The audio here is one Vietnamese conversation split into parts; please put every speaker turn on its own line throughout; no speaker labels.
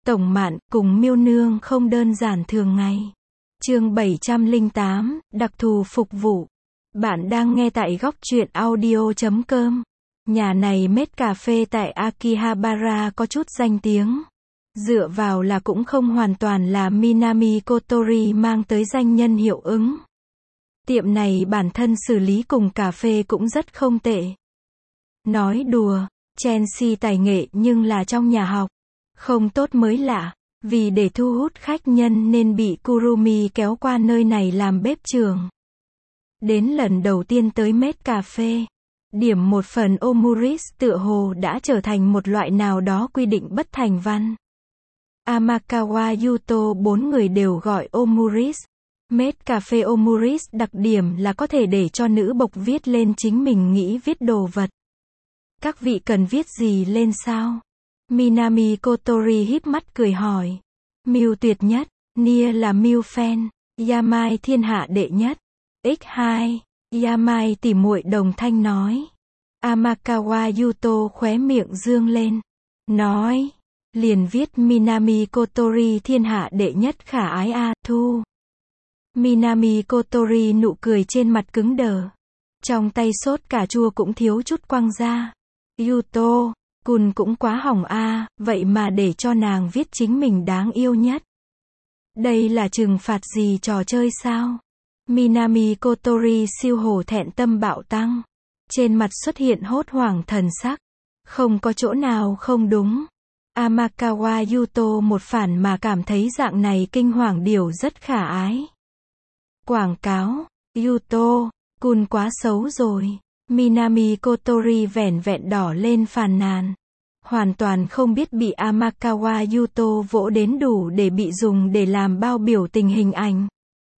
Tổng Mạn cùng Miêu Nương không đơn giản thường ngày. Chương 708, đặc thù phục vụ. Bạn đang nghe tại góc truyện audio.com. Nhà này Mết Cà Phê tại Akihabara có chút danh tiếng. Dựa vào là cũng không hoàn toàn là Minami Kotori mang tới danh nhân hiệu ứng. Tiệm này bản thân xử lý cùng cà phê cũng rất không tệ. Nói đùa, Chelsea tài nghệ nhưng là trong nhà học. Không tốt mới lạ, vì để thu hút khách nhân nên bị Kurumi kéo qua nơi này làm bếp trường. Đến lần đầu tiên tới Mết Cà Phê, điểm một phần omurice tựa hồ đã trở thành một loại nào đó quy định bất thành văn. Amakawa Yuto 4 người đều gọi omurice. Mết Cà Phê omurice đặc điểm là có thể để cho nữ bộc viết lên chính mình nghĩ viết đồ vật. Các vị cần viết gì lên sao? Minami Kotori híp mắt cười hỏi. Miu tuyệt nhất, Nia là Miu fan, Yamai thiên hạ đệ nhất. X2, Yamai tỉ muội đồng thanh nói. Amakawa Yuto khóe miệng dương lên. Nói, liền viết Minami Kotori thiên hạ đệ nhất khả ái a, thu. Minami Kotori nụ cười trên mặt cứng đờ. Trong tay sốt cà chua cũng thiếu chút quăng ra. Yuto, Kun cũng quá hỏng a, vậy mà để cho nàng viết chính mình đáng yêu nhất. Đây là trừng phạt gì trò chơi sao? Minami Kotori siêu hổ thẹn tâm bạo tăng. Trên mặt xuất hiện hốt hoảng thần sắc. Không có chỗ nào không đúng. Amakawa Yuto một phản mà cảm thấy dạng này kinh hoàng điều rất khả ái. Quảng cáo, Yuto, Kun quá xấu rồi. Minami Kotori vẻn vẹn đỏ lên phàn nàn. Hoàn toàn không biết bị Amakawa Yuto vỗ đến đủ để bị dùng để làm bao biểu tình hình ảnh.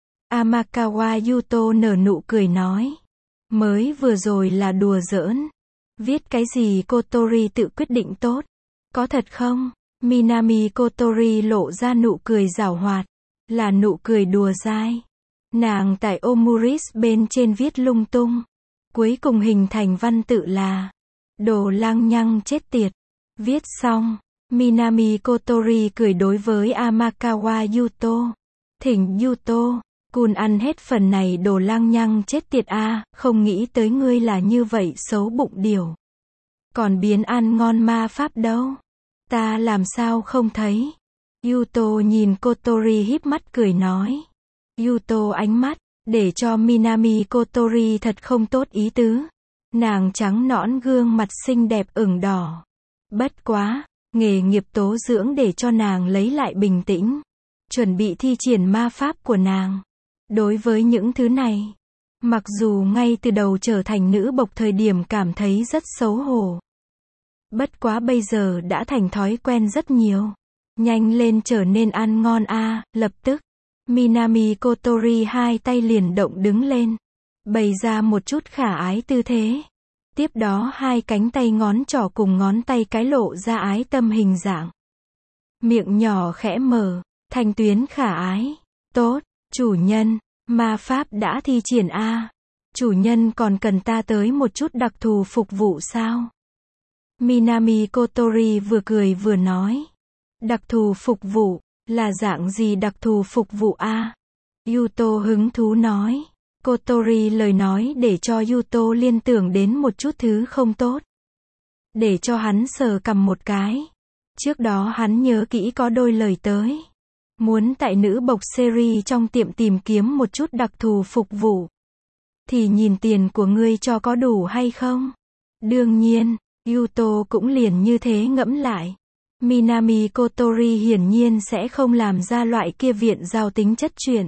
Amakawa Yuto nở nụ cười nói. Mới vừa rồi là đùa giỡn. Viết cái gì Kotori tự quyết định tốt. Có thật không? Minami Kotori lộ ra nụ cười giảo hoạt. Là nụ cười đùa dai. Nàng tại omurice bên trên viết lung tung. Cuối cùng hình thành văn tự là đồ lăng nhăng chết tiệt. Viết xong, Minami Kotori cười đối với Amakawa Yuto. Thỉnh Yuto, Kun ăn hết phần này đồ lăng nhăng chết tiệt a, không nghĩ tới ngươi là như vậy xấu bụng điều. Còn biến ăn ngon ma pháp đâu? Ta làm sao không thấy? Yuto nhìn Kotori híp mắt cười nói. Yuto ánh mắt, để cho Minami Kotori thật không tốt ý tứ. Nàng trắng nõn gương mặt xinh đẹp ửng đỏ. Bất quá, nghề nghiệp tố dưỡng để cho nàng lấy lại bình tĩnh. Chuẩn bị thi triển ma pháp của nàng. Đối với những thứ này, mặc dù ngay từ đầu trở thành nữ bộc thời điểm cảm thấy rất xấu hổ. Bất quá bây giờ đã thành thói quen rất nhiều. Nhanh lên trở nên ăn ngon a, lập tức. Minami Kotori hai tay liền động đứng lên. Bày ra một chút khả ái tư thế. Tiếp đó hai cánh tay ngón trỏ cùng ngón tay cái lộ ra ái tâm hình dạng. Miệng nhỏ khẽ mở, thanh tuyến khả ái. Tốt, chủ nhân, ma pháp đã thi triển a. Chủ nhân còn cần ta tới một chút đặc thù phục vụ sao? Minami Kotori vừa cười vừa nói. Đặc thù phục vụ, là dạng gì đặc thù phục vụ a? Yuto hứng thú nói. Kotori lời nói để cho Yuto liên tưởng đến một chút thứ không tốt. Để cho hắn sờ cằm một cái. Trước đó hắn nhớ kỹ có đôi lời tới. Muốn tại nữ bộc series trong tiệm tìm kiếm một chút đặc thù phục vụ. Thì nhìn tiền của ngươi cho có đủ hay không? Đương nhiên, Yuto cũng liền như thế ngẫm lại. Minami Kotori hiển nhiên sẽ không làm ra loại kia viện giao tính chất chuyện.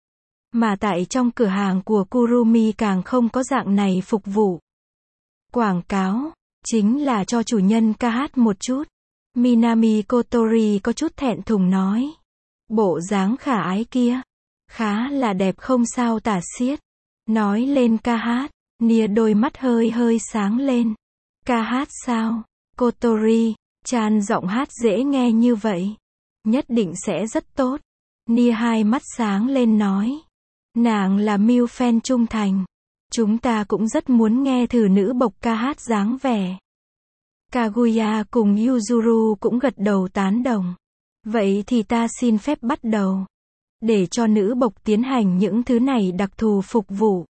Mà tại trong cửa hàng của Kurumi càng không có dạng này phục vụ. Quảng cáo, chính là cho chủ nhân ca hát một chút. Minami Kotori có chút thẹn thùng nói. Bộ dáng khả ái kia, khá là đẹp không sao tả xiết. Nói lên ca hát, Nia đôi mắt hơi hơi sáng lên. Ca hát sao? Kotori, Chan giọng hát dễ nghe như vậy. Nhất định sẽ rất tốt. Nia hai mắt sáng lên nói. Nàng là Miu fan trung thành. Chúng ta cũng rất muốn nghe thử nữ bộc ca hát dáng vẻ. Kaguya cùng Yuzuru cũng gật đầu tán đồng. Vậy thì ta xin phép bắt đầu. Để cho nữ bộc tiến hành những thứ này đặc thù phục vụ.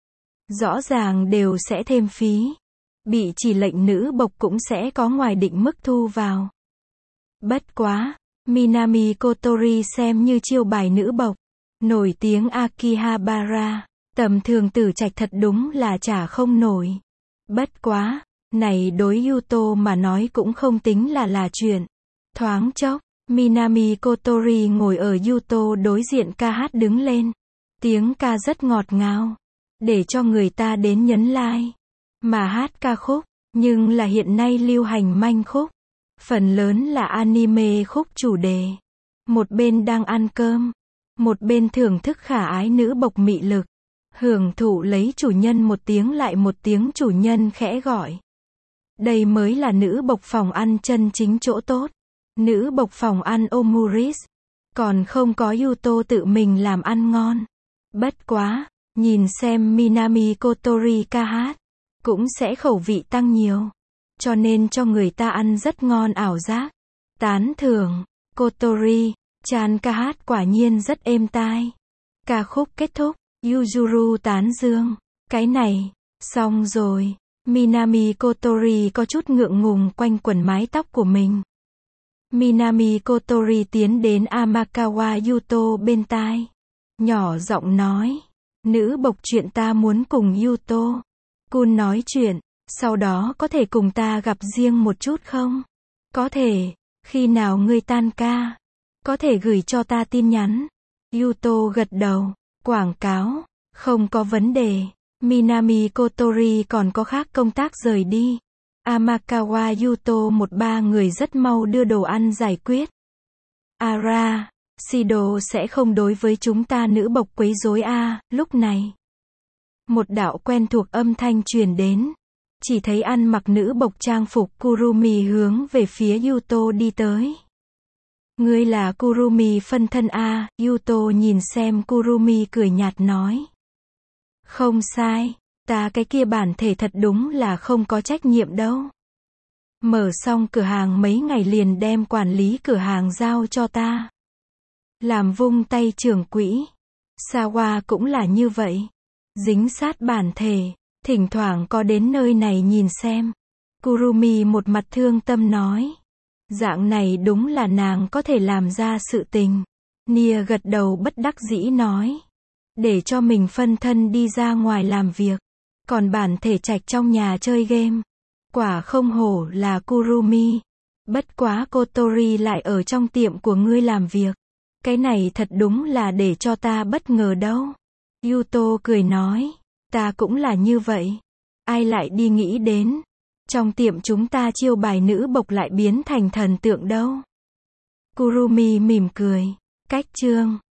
Rõ ràng đều sẽ thêm phí. Bị chỉ lệnh nữ bộc cũng sẽ có ngoài định mức thu vào. Bất quá, Minami Kotori xem như chiêu bài nữ bộc. Nổi tiếng Akihabara. Tầm thường tử trạch thật đúng là trả không nổi. Bất quá, này đối Yuto mà nói cũng không tính là chuyện. Thoáng chốc, Minami Kotori ngồi ở Yuto đối diện ca hát đứng lên. Tiếng ca rất ngọt ngào. Để cho người ta đến nhấn like. Mà hát ca khúc, nhưng là hiện nay lưu hành manh khúc. Phần lớn là anime khúc chủ đề. Một bên đang ăn cơm. Một bên thưởng thức khả ái nữ bộc mị lực. Hưởng thụ lấy chủ nhân một tiếng lại một tiếng chủ nhân khẽ gọi. Đây mới là nữ bộc phòng ăn chân chính chỗ tốt. Nữ bộc phòng ăn Omuris. Còn không có Yuto tự mình làm ăn ngon. Bất quá, nhìn xem Minami Kotori ca hát. Cũng sẽ khẩu vị tăng nhiều. Cho nên cho người ta ăn rất ngon ảo giác. Tán thưởng, Kotori, chan ca hát quả nhiên rất êm tai. Ca khúc kết thúc, Yuzuru tán dương. Cái này, xong rồi. Minami Kotori có chút ngượng ngùng quanh quẩn mái tóc của mình. Minami Kotori tiến đến Amakawa Yuto bên tai. Nhỏ giọng nói. Nữ bộc chuyện ta muốn cùng Yuto Kun nói chuyện. Sau đó có thể cùng ta gặp riêng một chút không? Có thể. Khi nào ngươi tan ca? Có thể gửi cho ta tin nhắn. Yuto gật đầu. Quảng cáo. Không có vấn đề. Minami Kotori còn có khác công tác rời đi. Amakawa Yuto một ba người rất mau đưa đồ ăn giải quyết. Ara, Shido sẽ không đối với chúng ta nữ bộc quấy rối à, lúc này. Một đạo quen thuộc âm thanh truyền đến. Chỉ thấy ăn mặc nữ bộc trang phục Kurumi hướng về phía Yuto đi tới. Ngươi là Kurumi phân thân à, Yuto nhìn xem Kurumi cười nhạt nói. Không sai, ta cái kia bản thể thật đúng là không có trách nhiệm đâu. Mở xong cửa hàng mấy ngày liền đem quản lý cửa hàng giao cho ta. Làm vung tay trưởng quỹ. Sawa cũng là như vậy. Dính sát bản thể, thỉnh thoảng có đến nơi này nhìn xem. Kurumi một mặt thương tâm nói. Dạng này đúng là nàng có thể làm ra sự tình. Nia gật đầu bất đắc dĩ nói. Để cho mình phân thân đi ra ngoài làm việc. Còn bản thể trạch trong nhà chơi game. Quả không hổ là Kurumi. Bất quá Kotori lại ở trong tiệm của ngươi làm việc. Cái này thật đúng là để cho ta bất ngờ đâu. Yuto cười nói. Ta cũng là như vậy. Ai lại đi nghĩ đến. Trong tiệm chúng ta chiêu bài nữ bộc lại biến thành thần tượng đâu. Kurumi mỉm cười. Cách chương